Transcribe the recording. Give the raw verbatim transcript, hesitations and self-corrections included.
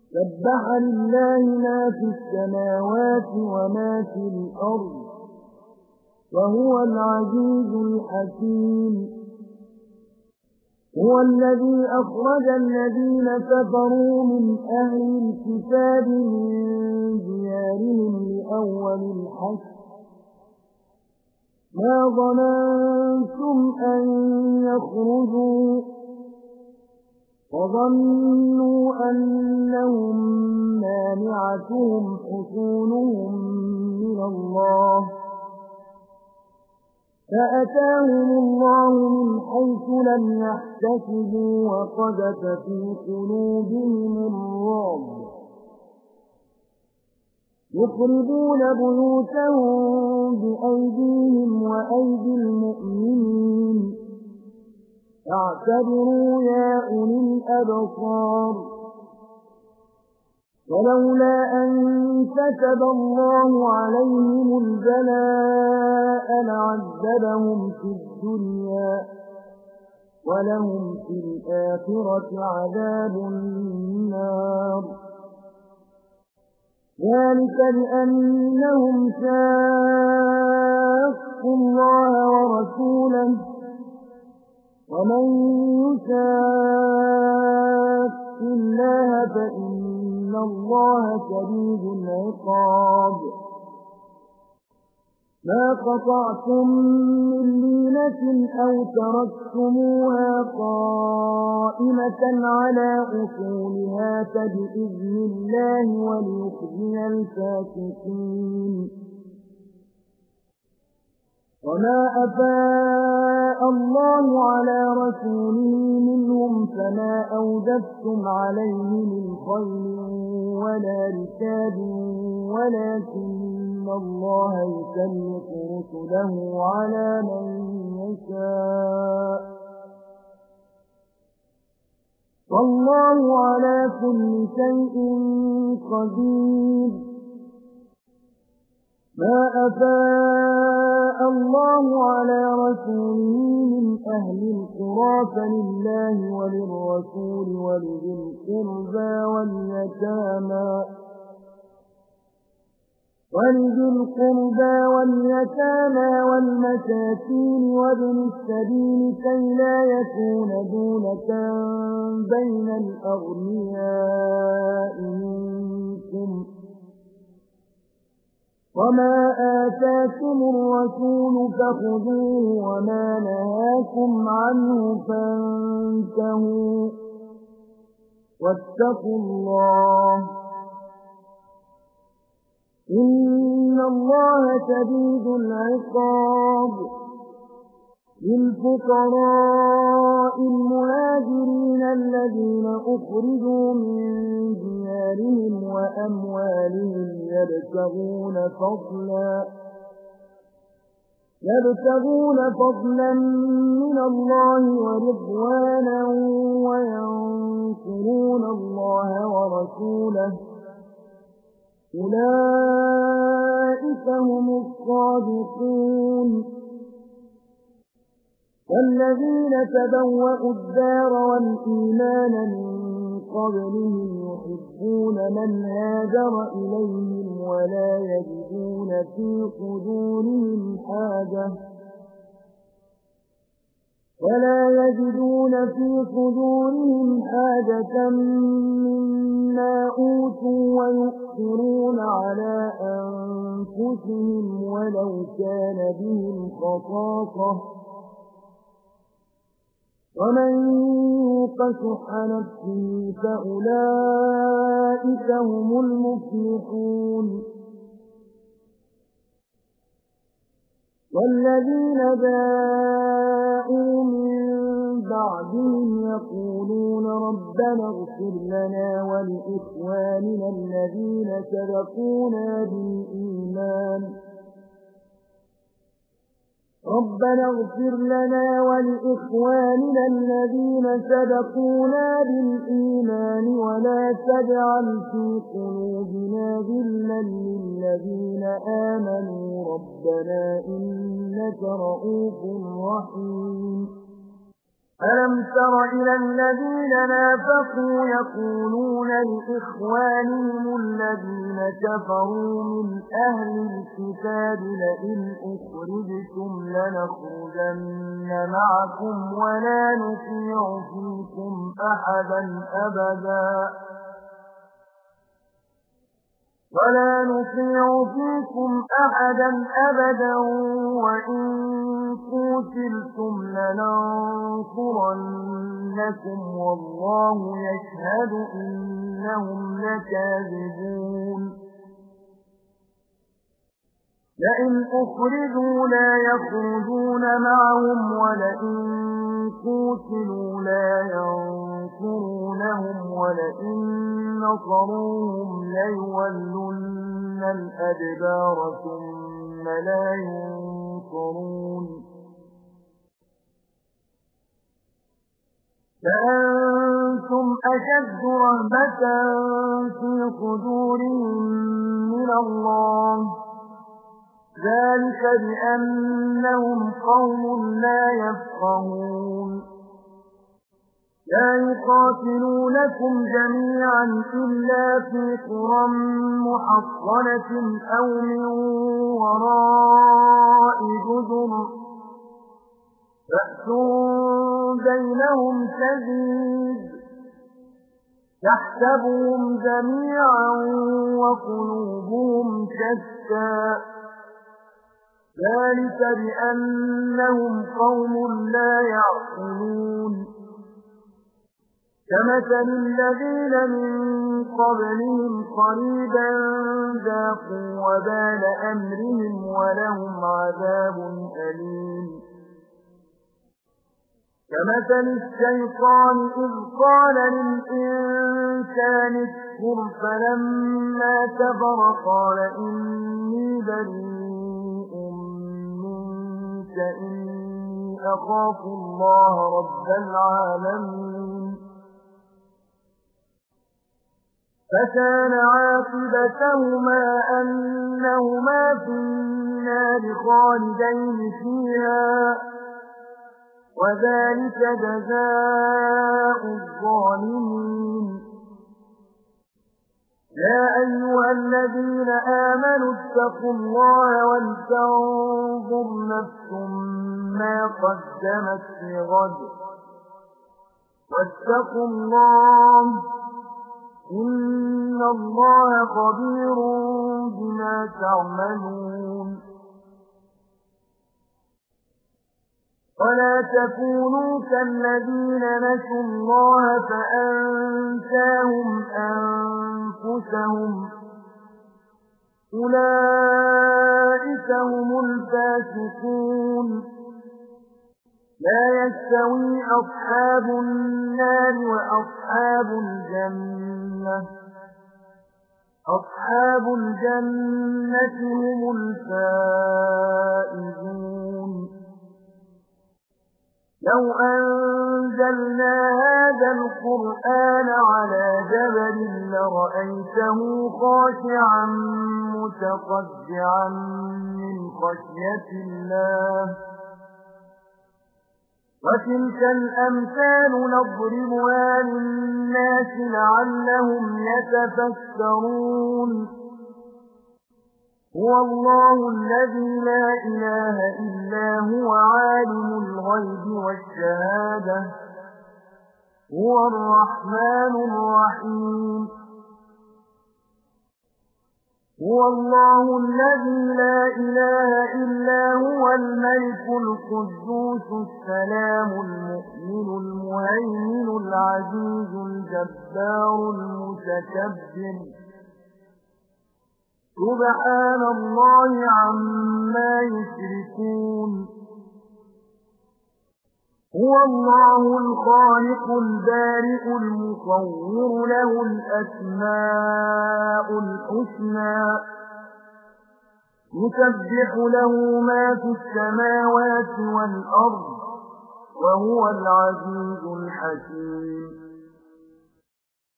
سبح لله ما في السماوات وما في الأرض وهو العزيز الحكيم. هو الذي أخرج الذين كفروا من أهل الكتاب من ديارهم لأول الحشر ما ظننتم أن يخرجوا وظنوا أنهم مانعتهم حصونهم من الله فأتاهم الله من حيث لم يحتسبوا وقذف في قلوبهم الرعب يخربون بيوتهم بأيديهم وأيدي المؤمنين فاعتبروا يا أولي الأبصار. ولولا أن كتب الله عليهم البلاء لعذبهم في الدنيا ولهم في الآخرة عذاب النار ذلك بأنهم شاقوا الله ورسوله ومن يشاق الله فإن الله شديد العقاب. ما قطعتم من لينة أو تركتموها قائمة على أصولها فبإذن الله وليخزي الفاسقين. وما أفاء الله على رسوله منهم فما أوجفتم عليه من خيل ولا ركاب ولكن الله يسلط رسله على من يشاء والله على كل شيء قدير. ما أفاء الله على رسوله من أهل القرى فلله وللرسول ولذي القربى واليتامى ولذي القربى واليتامى والمساكين وابن السبيل كي لا يكون دولة بين الأغنياء منكم وما آتاكم الرسول فخذوه وما نهاكم عنه فانتهوا واتقوا الله إن الله شديد العقاب. للفقراء المهاجرين الذين أخرجوا من ديارهم وأموالهم يبتغون فضلا يبتغون فضلا من الله ورضوانا وينصرون الله ورسوله أولئك هم الصادقون. والذين تبوأوا الدار والإيمان من قبلهم يحبون من هاجر إليهم ولا يجدون في صدورهم حاجة ولا يجدون في صدورهم حاجة مما أوتوا ويؤثرون على أنفسهم ولو كان بهم خصاصة ومن يوق شح نفسه فأولئك هم المفلحون. والذين جاءوا من بعدهم يقولون ربنا اغفر لنا ولإخواننا الذين سبقونا بالإيمان ربنا اغفر لنا ولإخواننا الذين سبقونا بالإيمان ولا تجعل في قلوبنا غلا للذين آمنوا ربنا إنك رؤوف رحيم. ألم تر إلى الذين نافقوا يقولون لإخوانهم الذين كفروا من أهل الكتاب لئن أخرجتم لنخرجن معكم ولا نطيع فيكم أحدا أبدا ولا نطيع فيكم أحدا أبدا وإن قتلتم لننصرنكم والله يشهد إنهم لكاذبون لئن أخرجوا لا يخرجون معهم ولئن قتلوا لا ينصرونهم ولئن نصروهم ليولن الأدبار ثم لا ينصرون فأنتم أشد رهبة في صدورهم من الله ذلك بأنهم قوم لا يفقهون لا يقاتلونكم جميعا إلا في قرى محصنة أو من وراء جدر بأس بينهم شديد يحسبهم جميعا وقلوبهم شتى ذلك بأنهم قوم لا يعقلون كمثل الذين من قبلهم قريبا ذاقوا وبال أمرهم ولهم عذاب أليم كمثل الشيطان إذ قال للإنسان اكفر فلما كفر قال إني بريء منك إني أخاف الله رب العالمين فكان عاقبتهما أنهما في النار خالدين فيها وذلك جزاء الظالمين يا أيها الذين آمنوا اتقوا الله ولتنظر نفس ما قدمت لغد واتقوا الله إن الله خبير بما تعملون ولا تكونوا كالذين نسوا الله فأنساهم أنفسهم أولئك هم الفاسقون لا يستوي أصحاب النار وأصحاب الجنة أصحاب الجنة هم الفائزون لو أنزلنا هذا القرآن على جبل لرأيته خاشعا متصدعا من خشية الله وتلك الأمثال نضربها للناس لعلهم يتفكرون هو الله الذي لا إله إلا هو عالم الغيب والشهادة هو الرحمن الرحيم هو الله الذي لا إله إلا هو الملك القدوس السلام المؤمن المهيمن العزيز الجبار المتكبر سبحان الله عما يشركون هو الله الخالق البارئ المصور له الأسماء الحسنى يسبح له ما في السماوات والأرض وهو العزيز الحكيم